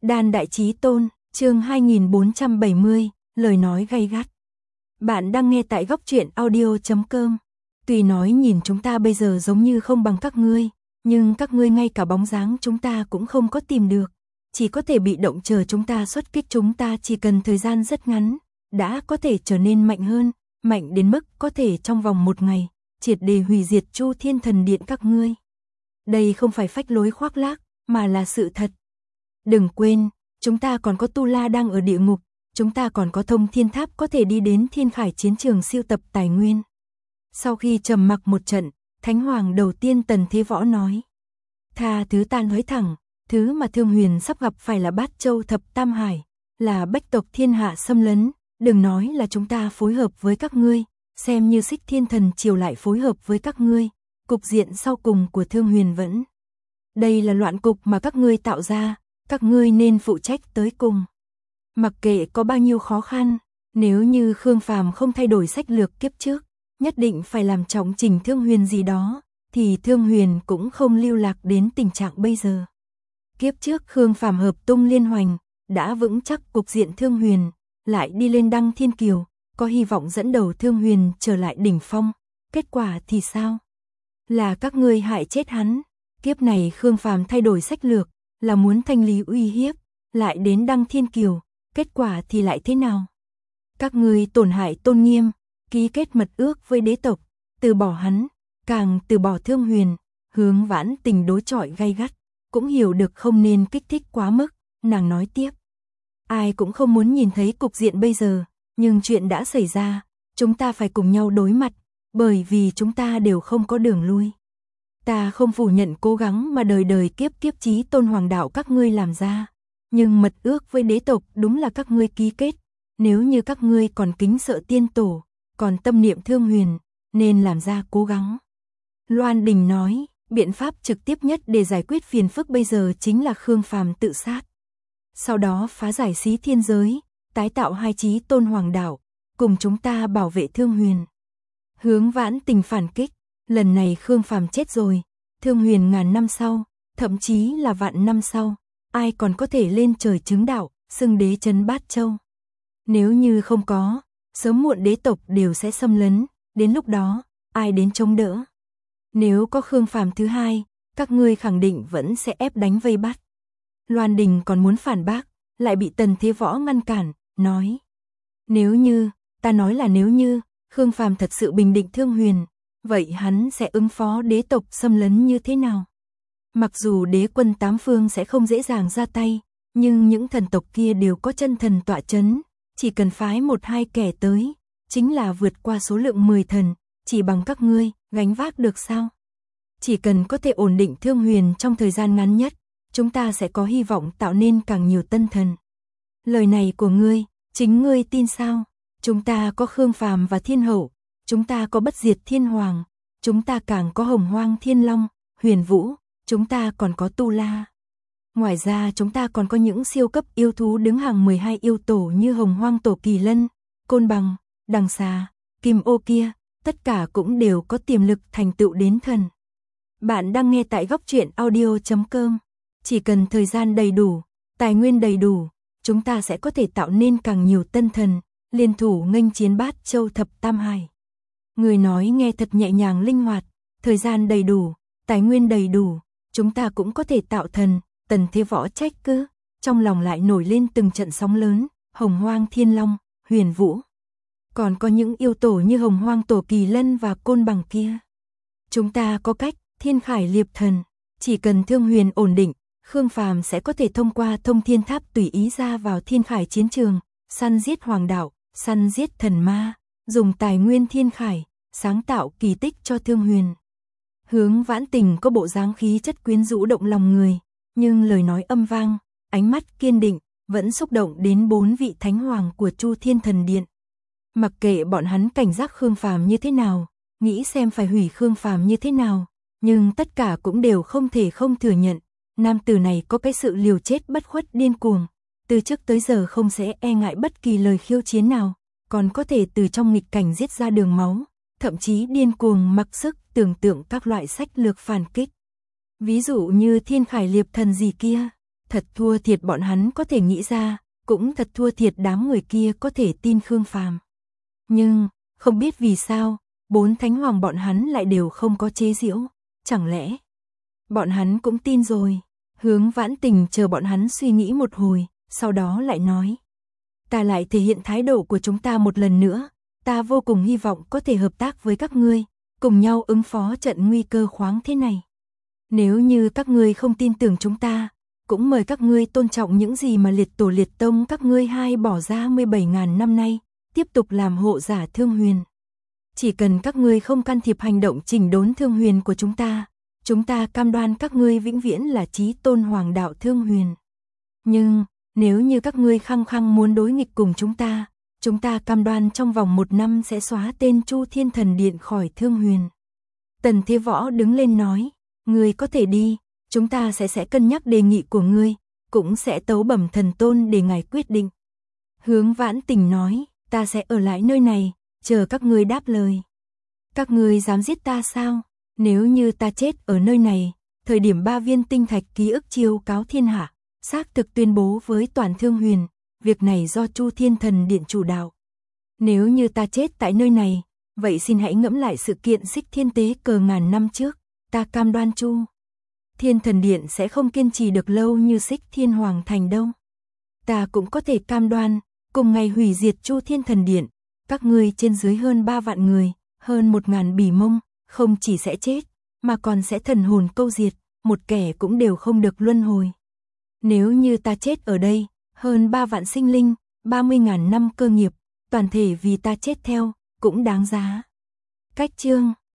Đan Đại Chí Tôn, chương 2470, lời nói gay gắt. Bạn đang nghe tại góc truyện audio.com. Tuy nói nhìn chúng ta bây giờ giống như không bằng các ngươi, nhưng các ngươi ngay cả bóng dáng chúng ta cũng không có tìm được. Chỉ có thể bị động chờ chúng ta xuất kích, chúng ta chỉ cần thời gian rất ngắn, đã có thể trở nên mạnh hơn, mạnh đến mức có thể trong vòng một ngày, triệt để hủy diệt Chu Thiên Thần Điện các ngươi. Đây không phải phách lối khoác lác, mà là sự thật. Đừng quên, chúng ta còn có Tu La đang ở địa ngục, chúng ta còn có Thông Thiên Tháp có thể đi đến Thiên Khải chiến trường siêu tập tài nguyên. Sau khi trầm mặc một trận, Thánh Hoàng đầu tiên Tần Thế Võ nói: tha thứ ta nói thẳng, thứ mà Thương Huyền sắp gặp phải là Bát Châu Thập Tam Hải, là bách tộc thiên hạ xâm lấn, đừng nói là chúng ta phối hợp với các ngươi, xem như Xích Thiên Thần Triều lại phối hợp với các ngươi, cục diện sau cùng của Thương Huyền vẫn. Đây là loạn cục mà các ngươi tạo ra, các ngươi nên phụ trách tới cùng. Mặc kệ có bao nhiêu khó khăn, nếu như Khương Phàm không thay đổi sách lược kiếp trước, nhất định phải làm trọng trình Thương Huyền gì đó, thì Thương Huyền cũng không lưu lạc đến tình trạng bây giờ. Kiếp trước Khương Phàm hợp tung liên hoành, đã vững chắc cục diện Thương Huyền, lại đi lên Đăng Thiên Kiều, có hy vọng dẫn đầu Thương Huyền trở lại đỉnh phong, kết quả thì sao? Là các ngươi hại chết hắn. Kiếp này Khương Phàm thay đổi sách lược, là muốn thanh lý uy hiếp, lại đến Đăng Thiên Kiều, kết quả thì lại thế nào? Các ngươi tổn hại tôn nghiêm, ký kết mật ước với đế tộc, từ bỏ hắn, càng từ bỏ Thương Huyền, Hướng Vãn Tình đối chọi gay gắt, cũng hiểu được không nên kích thích quá mức, nàng nói tiếp. Ai cũng không muốn nhìn thấy cục diện bây giờ, nhưng chuyện đã xảy ra, chúng ta phải cùng nhau đối mặt, bởi vì chúng ta đều không có đường lui. Ta không phủ nhận cố gắng mà đời đời kiếp kiếp chí tôn hoàng đạo các ngươi làm ra, nhưng mật ước với đế tộc đúng là các ngươi ký kết, nếu như các ngươi còn kính sợ tiên tổ, còn tâm niệm Thương Huyền, nên làm ra cố gắng. Loan Đình nói, biện pháp trực tiếp nhất để giải quyết phiền phức bây giờ chính là Khương Phàm tự sát. Sau đó phá giải Xí Thiên giới, tái tạo hai chí tôn hoàng đạo, cùng chúng ta bảo vệ Thương Huyền. Hướng Vãn Tình phản kích, lần này Khương Phàm chết rồi, Thương Huyền ngàn năm sau, thậm chí là vạn năm sau, ai còn có thể lên trời chứng đạo, xưng đế trấn Bát Châu. Nếu như không có, sớm muộn đế tộc đều sẽ xâm lấn, đến lúc đó, ai đến chống đỡ? Nếu có Khương Phàm thứ hai, các ngươi khẳng định vẫn sẽ ép đánh vây bắt. Loan Đình còn muốn phản bác, lại bị Tần Thế Võ ngăn cản, nói: nếu như, ta nói là nếu như, Khương Phàm thật sự bình định Thương Huyền, vậy hắn sẽ ứng phó đế tộc xâm lấn như thế nào? Mặc dù đế quân tám phương sẽ không dễ dàng ra tay, nhưng những thần tộc kia đều có chân thần tọa chấn, chỉ cần phái một hai kẻ tới, chính là vượt qua số lượng 10 thần, chỉ bằng các ngươi, gánh vác được sao? Chỉ cần có thể ổn định Thương Huyền trong thời gian ngắn nhất, chúng ta sẽ có hy vọng tạo nên càng nhiều tân thần. Lời này của ngươi, chính ngươi tin sao? Chúng ta có Khương Phàm và Thiên Hậu, chúng ta có Bất Diệt Thiên Hoàng, chúng ta càng có Hồng Hoang Thiên Long, Huyền Vũ, chúng ta còn có Tu La. Ngoài ra chúng ta còn có những siêu cấp yêu thú đứng hàng 12 yêu tổ như Hồng Hoang Tổ Kỳ Lân, Côn Bằng, Đằng Xà, Kim Ô kia, tất cả cũng đều có tiềm lực thành tựu đến thần. Bạn đang nghe tại góc truyện audio.com. Chỉ cần thời gian đầy đủ, tài nguyên đầy đủ, chúng ta sẽ có thể tạo nên càng nhiều tân thần, liên thủ nghênh chiến Bát Châu Thập Tam Hải. Người nói nghe thật nhẹ nhàng linh hoạt, thời gian đầy đủ, tài nguyên đầy đủ, chúng ta cũng có thể tạo thần. Tần Thế Võ trách cứ, trong lòng lại nổi lên từng trận sóng lớn, Hồng Hoang Thiên Long, Huyền Vũ. Còn có những yêu tổ như Hồng Hoang Tổ Kỳ Lân và Côn Bằng kia. Chúng ta có cách, Thiên Khải Liệp Thần, chỉ cần Thương Huyền ổn định, Khương Phàm sẽ có thể thông qua Thông Thiên Tháp tùy ý ra vào Thiên Khải chiến trường, săn giết hoàng đạo, săn giết thần ma, dùng tài nguyên Thiên Khải, sáng tạo kỳ tích cho Thương Huyền. Hướng Vãn Tình có bộ dáng khí chất quyến rũ động lòng người, nhưng lời nói âm vang, ánh mắt kiên định, vẫn xúc động đến 4 vị thánh hoàng của Chu Thiên Thần Điện. Mặc kệ bọn hắn cảnh giác Khương Phàm như thế nào, nghĩ xem phải hủy Khương Phàm như thế nào, nhưng tất cả cũng đều không thể không thừa nhận, nam tử này có cái sự liều chết bất khuất điên cuồng, từ trước tới giờ không sẽ e ngại bất kỳ lời khiêu chiến nào, còn có thể từ trong nghịch cảnh giết ra đường máu, thậm chí điên cuồng mặc sức tưởng tượng các loại sách lược phản kích. Ví dụ như Thiên Khải Liệp Thần gì kia, Thật thua thiệt bọn hắn có thể nghĩ ra, cũng thật thua thiệt đám người kia có thể tin Khương Phàm. Nhưng, không biết vì sao, 4 thánh hoàng bọn hắn lại đều không có chế giễu, chẳng lẽ bọn hắn cũng tin rồi? Hướng Vãn Tình chờ bọn hắn suy nghĩ một hồi, sau đó lại nói: "Ta lại thể hiện thái độ của chúng ta một lần nữa, ta vô cùng hy vọng có thể hợp tác với các ngươi, cùng nhau ứng phó trận nguy cơ khoáng thế này. Nếu như các ngươi không tin tưởng chúng ta, cũng mời các ngươi tôn trọng những gì mà liệt tổ liệt tông các ngươi hai bỏ ra 17.000 năm nay, tiếp tục làm hộ giả Thương Huyền. Chỉ cần các ngươi không can thiệp hành động chỉnh đốn Thương Huyền của chúng ta cam đoan các ngươi vĩnh viễn là chí tôn hoàng đạo Thương Huyền. Nhưng, nếu như các ngươi khăng khăng muốn đối nghịch cùng chúng ta cam đoan trong vòng 1 năm sẽ xóa tên Chu Thiên Thần Điện khỏi Thương Huyền." Tần Thế Võ đứng lên nói: "Ngươi có thể đi, chúng ta sẽ cân nhắc đề nghị của ngươi, cũng sẽ tấu bẩm thần tôn để ngài quyết định." Hướng Vãn Tình nói: "Ta sẽ ở lại nơi này, chờ các ngươi đáp lời." "Các ngươi dám giết ta sao? Nếu như ta chết ở nơi này, thời điểm 3 viên tinh thạch ký ức chiêu cáo thiên hạ, xác thực tuyên bố với toàn Thương Huyền, việc này do Chu Thiên Thần Điện chủ đạo. Nếu như ta chết tại nơi này, vậy xin hãy ngẫm lại sự kiện Xích Thiên Tế Cờ ngàn năm trước, ta cam đoan Chu Thiên Thần Điện sẽ không kiên trì được lâu như Xích Thiên Hoàng Thành đâu. Ta cũng có thể cam đoan, cùng ngày hủy diệt Chu Thiên Thần Điện, các ngươi trên dưới hơn 3 vạn người, hơn 1.000 bỉ mông, không chỉ sẽ chết, mà còn sẽ thần hồn câu diệt, một kẻ cũng đều không được luân hồi. Nếu như ta chết ở đây, hơn 3 vạn sinh linh, 30.000 năm cơ nghiệp, toàn thể vì ta chết theo, cũng đáng giá." Cách chương